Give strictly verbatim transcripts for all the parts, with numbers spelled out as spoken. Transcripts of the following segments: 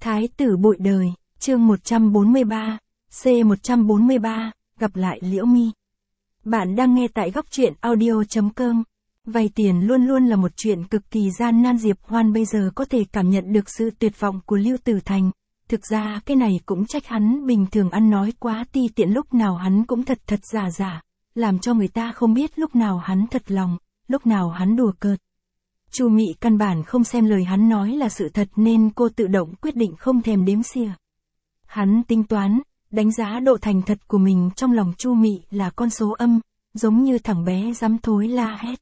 Thái tử bội đời, chương một trăm bốn mươi ba, C một trăm bốn mươi ba, gặp lại Liễu Mi. Bạn đang nghe tại góc truyện audio chấm com. Vay tiền luôn luôn là một chuyện cực kỳ gian nan. Diệp Hoan bây giờ có thể cảm nhận được sự tuyệt vọng của Lưu Tử Thành. Thực ra cái này cũng trách hắn bình thường ăn nói quá ti tiện, lúc nào hắn cũng thật thật giả giả, làm cho người ta không biết lúc nào hắn thật lòng, lúc nào hắn đùa cợt. Chu Mị căn bản không xem lời hắn nói là sự thật nên cô tự động quyết định không thèm đếm xỉa. Hắn tính toán, đánh giá độ thành thật của mình trong lòng Chu Mị là con số âm, giống như thằng bé dám thối la hét.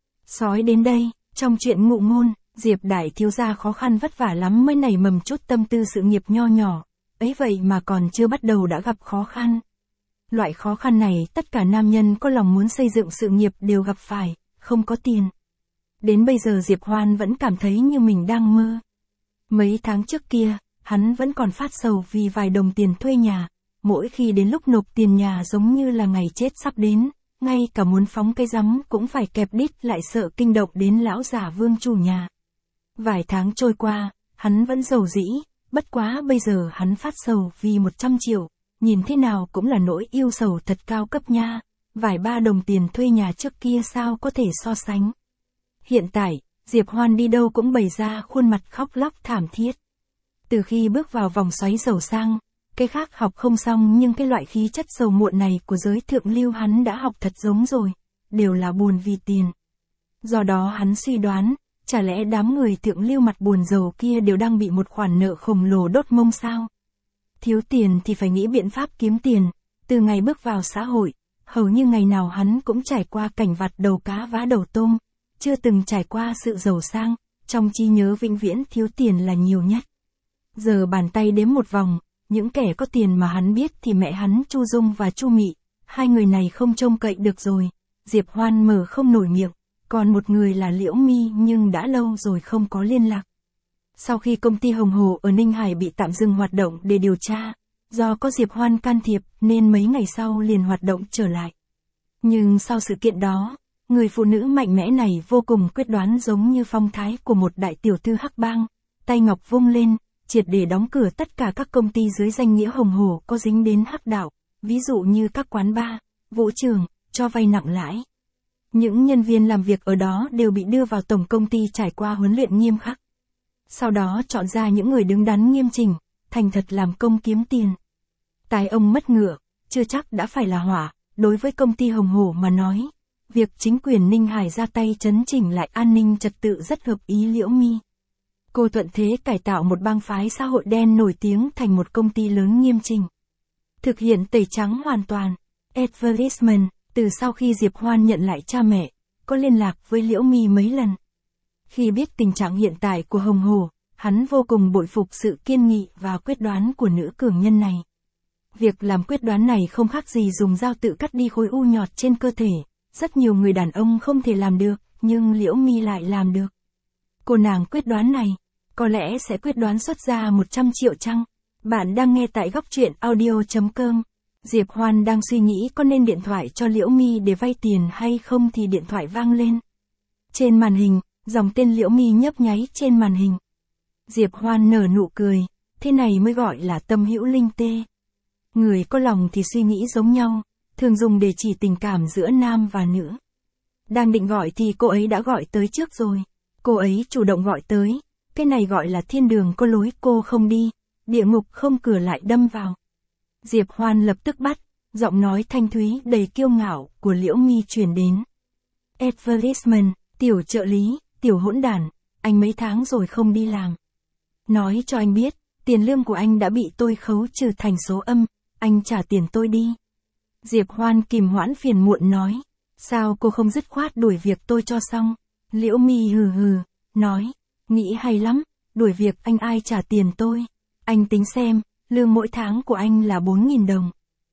Sói đến đây, trong chuyện ngụ ngôn, Diệp đại thiếu gia khó khăn vất vả lắm mới nảy mầm chút tâm tư sự nghiệp nho nhỏ, ấy vậy mà còn chưa bắt đầu đã gặp khó khăn. Loại khó khăn này tất cả nam nhân có lòng muốn xây dựng sự nghiệp đều gặp phải, không có tiền. Đến bây giờ Diệp Hoan vẫn cảm thấy như mình đang mơ. Mấy tháng trước kia, hắn vẫn còn phát sầu vì vài đồng tiền thuê nhà, mỗi khi đến lúc nộp tiền nhà giống như là ngày chết sắp đến, ngay cả muốn phóng cây rắm cũng phải kẹp đít lại sợ kinh động đến lão già Vương chủ nhà. Vài tháng trôi qua, hắn vẫn rầu rĩ, bất quá bây giờ hắn phát sầu vì một trăm triệu, nhìn thế nào cũng là nỗi yêu sầu thật cao cấp nha, vài ba đồng tiền thuê nhà trước kia sao có thể so sánh. Hiện tại, Diệp Hoan đi đâu cũng bày ra khuôn mặt khóc lóc thảm thiết. Từ khi bước vào vòng xoáy giàu sang, cái khác học không xong nhưng cái loại khí chất sầu muộn này của giới thượng lưu hắn đã học thật giống rồi, đều là buồn vì tiền. Do đó hắn suy đoán, chả lẽ đám người thượng lưu mặt buồn giàu kia đều đang bị một khoản nợ khổng lồ đốt mông sao? Thiếu tiền thì phải nghĩ biện pháp kiếm tiền, từ ngày bước vào xã hội, hầu như ngày nào hắn cũng trải qua cảnh vặt đầu cá vá đầu tôm, chưa từng trải qua sự giàu sang, trong trí nhớ vĩnh viễn thiếu tiền là nhiều nhất. Giờ bàn tay đếm một vòng, những kẻ có tiền mà hắn biết thì mẹ hắn Chu Dung và Chu Mị, hai người này không trông cậy được rồi. Diệp Hoan mở không nổi miệng, còn một người là Liễu Mi nhưng đã lâu rồi không có liên lạc. Sau khi công ty Hồng Hồ ở Ninh Hải bị tạm dừng hoạt động để điều tra, do có Diệp Hoan can thiệp nên mấy ngày sau liền hoạt động trở lại. Nhưng sau sự kiện đó, người phụ nữ mạnh mẽ này vô cùng quyết đoán giống như phong thái của một đại tiểu thư hắc bang, tay ngọc vung lên, triệt để đóng cửa tất cả các công ty dưới danh nghĩa Hồng Hồ có dính đến hắc đạo, ví dụ như các quán bar, vũ trường, cho vay nặng lãi. Những nhân viên làm việc ở đó đều bị đưa vào tổng công ty trải qua huấn luyện nghiêm khắc. Sau đó chọn ra những người đứng đắn nghiêm chỉnh, thành thật làm công kiếm tiền. Tai ông mất ngựa, chưa chắc đã phải là họa, đối với công ty Hồng Hồ mà nói. Việc chính quyền Ninh Hải ra tay chấn chỉnh lại an ninh trật tự rất hợp ý Liễu Mi. Cô thuận thế cải tạo một bang phái xã hội đen nổi tiếng thành một công ty lớn nghiêm chỉnh. Thực hiện tẩy trắng hoàn toàn. Advertisement, từ sau khi Diệp Hoan nhận lại cha mẹ, có liên lạc với Liễu Mi mấy lần. Khi biết tình trạng hiện tại của Hồng Hồ, hắn vô cùng bội phục sự kiên nghị và quyết đoán của nữ cường nhân này. Việc làm quyết đoán này không khác gì dùng dao tự cắt đi khối u nhọt trên cơ thể. Rất nhiều người đàn ông không thể làm được, nhưng Liễu Mi lại làm được. Cô nàng quyết đoán này, có lẽ sẽ quyết đoán xuất ra một trăm triệu chăng? Bạn đang nghe tại góc truyện audio chấm com. Diệp Hoan đang suy nghĩ có nên điện thoại cho Liễu Mi để vay tiền hay không thì điện thoại vang lên. Trên màn hình, dòng tên Liễu Mi nhấp nháy trên màn hình. Diệp Hoan nở nụ cười, thế này mới gọi là tâm hữu linh tê. Người có lòng thì suy nghĩ giống nhau, thường dùng để chỉ tình cảm giữa nam và nữ. Đang định gọi thì cô ấy đã gọi tới trước rồi. Cô ấy chủ động gọi tới, cái này gọi là thiên đường có lối cô không đi, địa ngục không cửa lại đâm vào. Diệp Hoan lập tức bắt, giọng nói thanh thúy đầy kiêu ngạo của Liễu Mi truyền đến. Advertisement, tiểu trợ lý, tiểu hỗn đản, anh mấy tháng rồi không đi làm. Nói cho anh biết, tiền lương của anh đã bị tôi khấu trừ thành số âm, anh trả tiền tôi đi. Diệp Hoan kìm hoãn phiền muộn nói, sao cô không dứt khoát đuổi việc tôi cho xong? Liễu Mi hừ hừ, nói, nghĩ hay lắm, đuổi việc anh ai trả tiền tôi? Anh tính xem, lương mỗi tháng của anh là bốn nghìn đồng.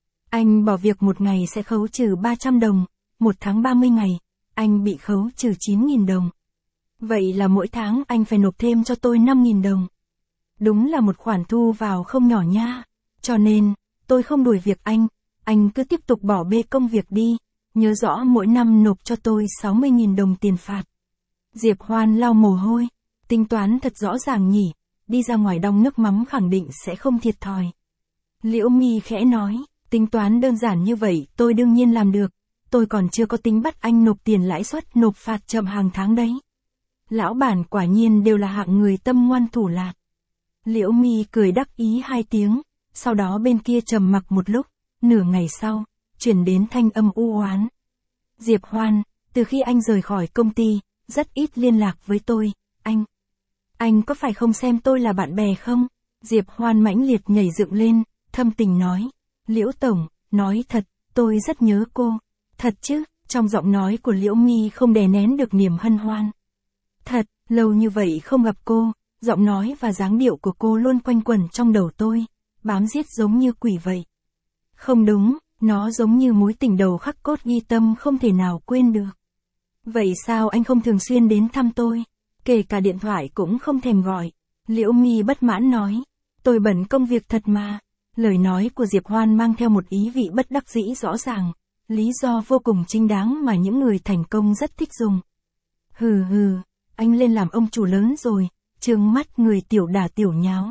Anh bỏ việc một ngày sẽ khấu trừ ba trăm đồng, một tháng ba mươi ngày, anh bị khấu trừ chín nghìn đồng. Vậy là mỗi tháng anh phải nộp thêm cho tôi năm nghìn đồng. Đúng là một khoản thu vào không nhỏ nha. Cho nên, tôi không đuổi việc anh, anh cứ tiếp tục bỏ bê công việc đi, nhớ rõ mỗi năm nộp cho tôi sáu mươi nghìn đồng tiền phạt. Diệp Hoan lau mồ hôi, tính toán thật rõ ràng nhỉ, đi ra ngoài đong nước mắm khẳng định sẽ không thiệt thòi. Liễu Mi khẽ nói, tính toán đơn giản như vậy tôi đương nhiên làm được, tôi còn chưa có tính bắt anh nộp tiền lãi suất nộp phạt chậm hàng tháng đấy. Lão bản quả nhiên đều là hạng người tâm ngoan thủ lạt. Liễu Mi cười đắc ý hai tiếng, sau đó bên kia trầm mặc một lúc, nửa ngày sau, chuyển đến thanh âm u oán. Diệp Hoan, từ khi anh rời khỏi công ty, rất ít liên lạc với tôi, anh. Anh có phải không xem tôi là bạn bè không? Diệp Hoan mãnh liệt nhảy dựng lên, thâm tình nói. Liễu Tổng, nói thật, tôi rất nhớ cô. Thật chứ, trong giọng nói của Liễu Mi không đè nén được niềm hân hoan. Thật, lâu như vậy không gặp cô, giọng nói và dáng điệu của cô luôn quanh quẩn trong đầu tôi, bám giết giống như quỷ vậy. Không đúng, nó giống như mối tình đầu khắc cốt ghi tâm không thể nào quên được. Vậy sao anh không thường xuyên đến thăm tôi? Kể cả điện thoại cũng không thèm gọi. Liễu Mi bất mãn nói. Tôi bận công việc thật mà. Lời nói của Diệp Hoan mang theo một ý vị bất đắc dĩ rõ ràng. Lý do vô cùng chính đáng mà những người thành công rất thích dùng. Hừ hừ, anh lên làm ông chủ lớn rồi, trừng mắt người tiểu đả tiểu nháo.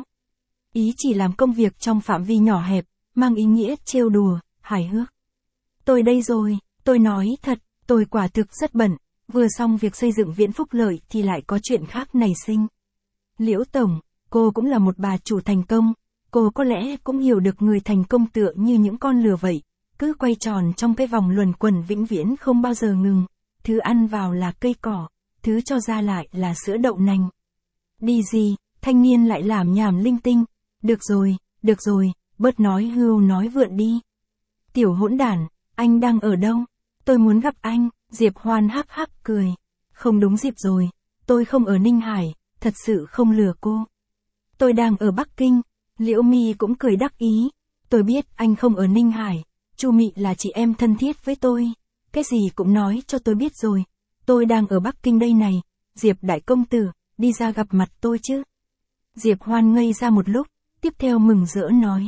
Ý chỉ làm công việc trong phạm vi nhỏ hẹp, mang ý nghĩa trêu đùa, hài hước. Tôi đây rồi, tôi nói thật, tôi quả thực rất bận, vừa xong việc xây dựng Viễn Phúc Lợi thì lại có chuyện khác nảy sinh. Liễu Tổng, cô cũng là một bà chủ thành công, cô có lẽ cũng hiểu được người thành công tựa như những con lừa vậy, cứ quay tròn trong cái vòng luẩn quẩn vĩnh viễn không bao giờ ngừng, thứ ăn vào là cây cỏ, thứ cho ra lại là sữa đậu nành. Đi gì, thanh niên lại làm nhảm linh tinh, được rồi, được rồi, bớt nói hưu nói vượn đi. Tiểu hỗn đản, anh đang ở đâu? Tôi muốn gặp anh. Diệp Hoan hắc hắc cười. Không đúng dịp rồi, tôi không ở Ninh Hải, thật sự không lừa cô. Tôi đang ở Bắc Kinh. Liễu Mi cũng cười đắc ý. Tôi biết anh không ở Ninh Hải, Chu Mị là chị em thân thiết với tôi. Cái gì cũng nói cho tôi biết rồi. Tôi đang ở Bắc Kinh đây này. Diệp đại công tử, đi ra gặp mặt tôi chứ. Diệp Hoan ngây ra một lúc, tiếp theo mừng rỡ nói.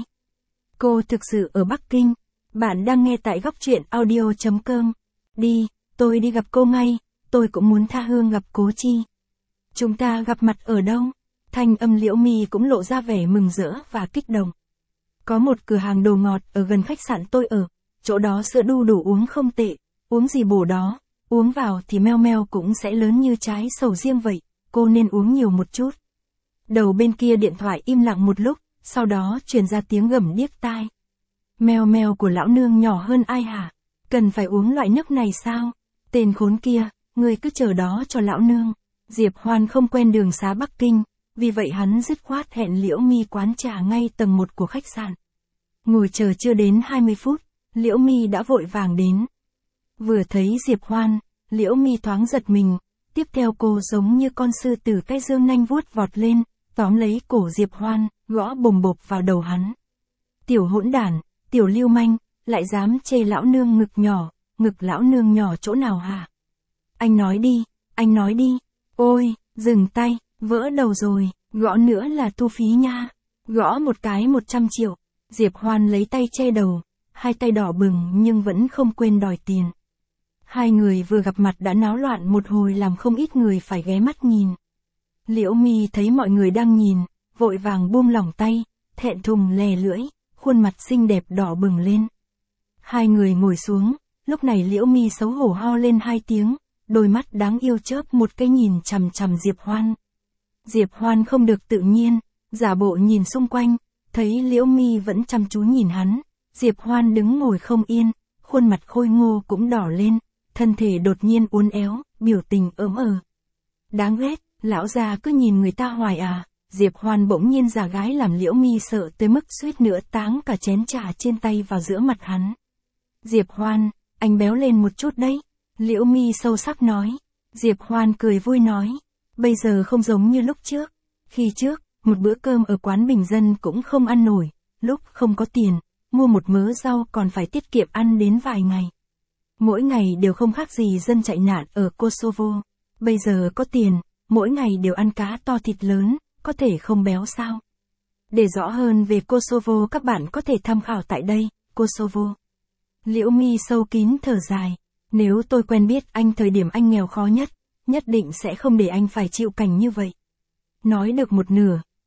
Cô thực sự ở Bắc Kinh. Bạn đang nghe tại góc truyện audio chấm com. Đi, tôi đi gặp cô ngay, tôi cũng muốn tha hương gặp Cố Chi. Chúng ta gặp mặt ở đâu? Thanh âm Liễu Mi cũng lộ ra vẻ mừng rỡ và kích động. Có một cửa hàng đồ ngọt ở gần khách sạn tôi ở, chỗ đó sữa đu đủ uống không tệ, uống gì bổ đó, uống vào thì meo meo cũng sẽ lớn như trái sầu riêng vậy, cô nên uống nhiều một chút. Đầu bên kia điện thoại im lặng một lúc, sau đó truyền ra tiếng gầm điếc tai. Meo meo của lão nương nhỏ hơn ai hả? Cần phải uống loại nước này sao? Tên khốn kia, ngươi cứ chờ đó cho lão nương. Diệp Hoan không quen đường xá Bắc Kinh, vì vậy hắn dứt khoát hẹn Liễu Mi quán trà ngay tầng một của khách sạn. Ngồi chờ chưa đến hai mươi phút, Liễu Mi đã vội vàng đến. Vừa thấy Diệp Hoan, Liễu Mi thoáng giật mình, tiếp theo cô giống như con sư tử cái dương nanh vuốt vọt lên, tóm lấy cổ Diệp Hoan, gõ bồm bộp vào đầu hắn. Tiểu hỗn đản, tiểu lưu manh, lại dám chê lão nương ngực nhỏ, ngực lão nương nhỏ chỗ nào hả? Anh nói đi, anh nói đi. Ôi, dừng tay, vỡ đầu rồi, gõ nữa là thu phí nha. Gõ một cái một trăm triệu. Diệp Hoan lấy tay che đầu, hai tay đỏ bừng nhưng vẫn không quên đòi tiền. Hai người vừa gặp mặt đã náo loạn một hồi làm không ít người phải ghé mắt nhìn. Liễu Mi thấy mọi người đang nhìn, vội vàng buông lỏng tay, thẹn thùng lè lưỡi, khuôn mặt xinh đẹp đỏ bừng lên. Hai người ngồi xuống, lúc này Liễu Mi xấu hổ ho lên hai tiếng, đôi mắt đáng yêu chớp một cái nhìn chằm chằm Diệp Hoan. Diệp Hoan không được tự nhiên, giả bộ nhìn xung quanh, thấy Liễu Mi vẫn chăm chú nhìn hắn, Diệp Hoan đứng ngồi không yên, khuôn mặt khôi ngô cũng đỏ lên, thân thể đột nhiên uốn éo, biểu tình ớm ờ. Đáng ghét, lão già cứ nhìn người ta hoài à. Diệp Hoan bỗng nhiên giả gái làm Liễu Mi sợ tới mức suýt nữa táng cả chén trà trên tay vào giữa mặt hắn. Diệp Hoan, anh béo lên một chút đấy. Liễu Mi sâu sắc nói. Diệp Hoan cười vui nói. Bây giờ không giống như lúc trước. Khi trước, một bữa cơm ở quán bình dân cũng không ăn nổi. Lúc không có tiền, mua một mớ rau còn phải tiết kiệm ăn đến vài ngày. Mỗi ngày đều không khác gì dân chạy nạn ở Kosovo. Bây giờ có tiền, mỗi ngày đều ăn cá to thịt lớn, có thể không béo sao? Để rõ hơn về Kosovo các bạn có thể tham khảo tại đây, Kosovo. Liễu Mi sâu kín thở dài. Nếu tôi quen biết anh thời điểm anh nghèo khó nhất, nhất định sẽ không để anh phải chịu cảnh như vậy. Nói được một nửa,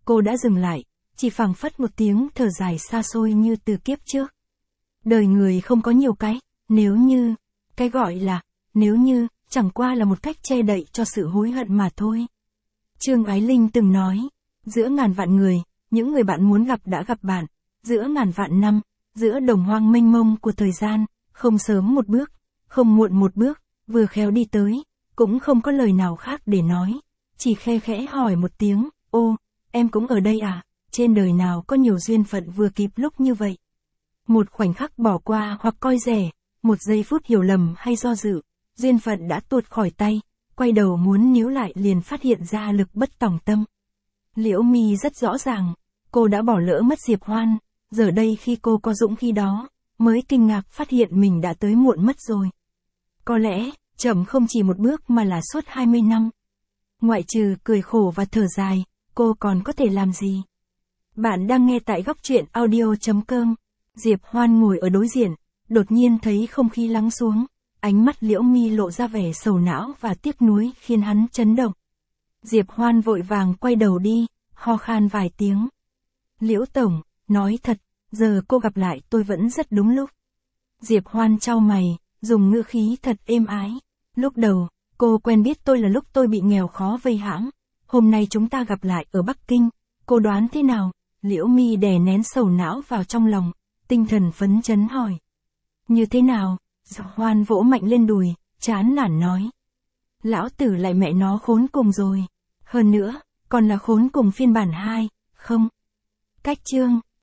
cô đã dừng lại, chỉ phảng phất một tiếng thở dài xa xôi như từ kiếp trước. Đời người không có nhiều cái, nếu như, cái gọi là, nếu như, chẳng qua là một cách che đậy cho sự hối hận mà thôi. Trương Ái Linh từng nói, giữa ngàn vạn người, những người bạn muốn gặp đã gặp bạn, giữa ngàn vạn năm, giữa đồng hoang mênh mông của thời gian, không sớm một bước, không muộn một bước, vừa khéo đi tới, cũng không có lời nào khác để nói, chỉ khe khẽ hỏi một tiếng, ô, em cũng ở đây à, trên đời nào có nhiều duyên phận vừa kịp lúc như vậy. Một khoảnh khắc bỏ qua hoặc coi rẻ, một giây phút hiểu lầm hay do dự, duyên phận đã tuột khỏi tay, quay đầu muốn níu lại liền phát hiện ra lực bất tòng tâm. Liễu Mi rất rõ ràng, cô đã bỏ lỡ mất Diệp Hoan, giờ đây khi cô có dũng khí đó, mới kinh ngạc phát hiện mình đã tới muộn mất rồi. Có lẽ, chậm không chỉ một bước mà là suốt hai mươi năm. Ngoại trừ cười khổ và thở dài, cô còn có thể làm gì? Bạn đang nghe tại góc truyện audio chấm com. Diệp Hoan ngồi ở đối diện, đột nhiên thấy không khí lắng xuống, ánh mắt Liễu Mi lộ ra vẻ sầu não và tiếc nuối khiến hắn chấn động. Diệp Hoan vội vàng quay đầu đi, ho khan vài tiếng. Liễu Tổng, nói thật, giờ cô gặp lại tôi vẫn rất đúng lúc. Diệp Hoan chau mày, dùng ngữ khí thật êm ái. Lúc đầu, cô quen biết tôi là lúc tôi bị nghèo khó vây hãm. Hôm nay chúng ta gặp lại ở Bắc Kinh, cô đoán thế nào? Liễu Mi đè nén sầu não vào trong lòng, tinh thần phấn chấn hỏi. Như thế nào? Diệp Hoan vỗ mạnh lên đùi, chán nản nói. Lão tử lại mẹ nó khốn cùng rồi. Hơn nữa, còn là khốn cùng phiên bản hai, không? Cách chương.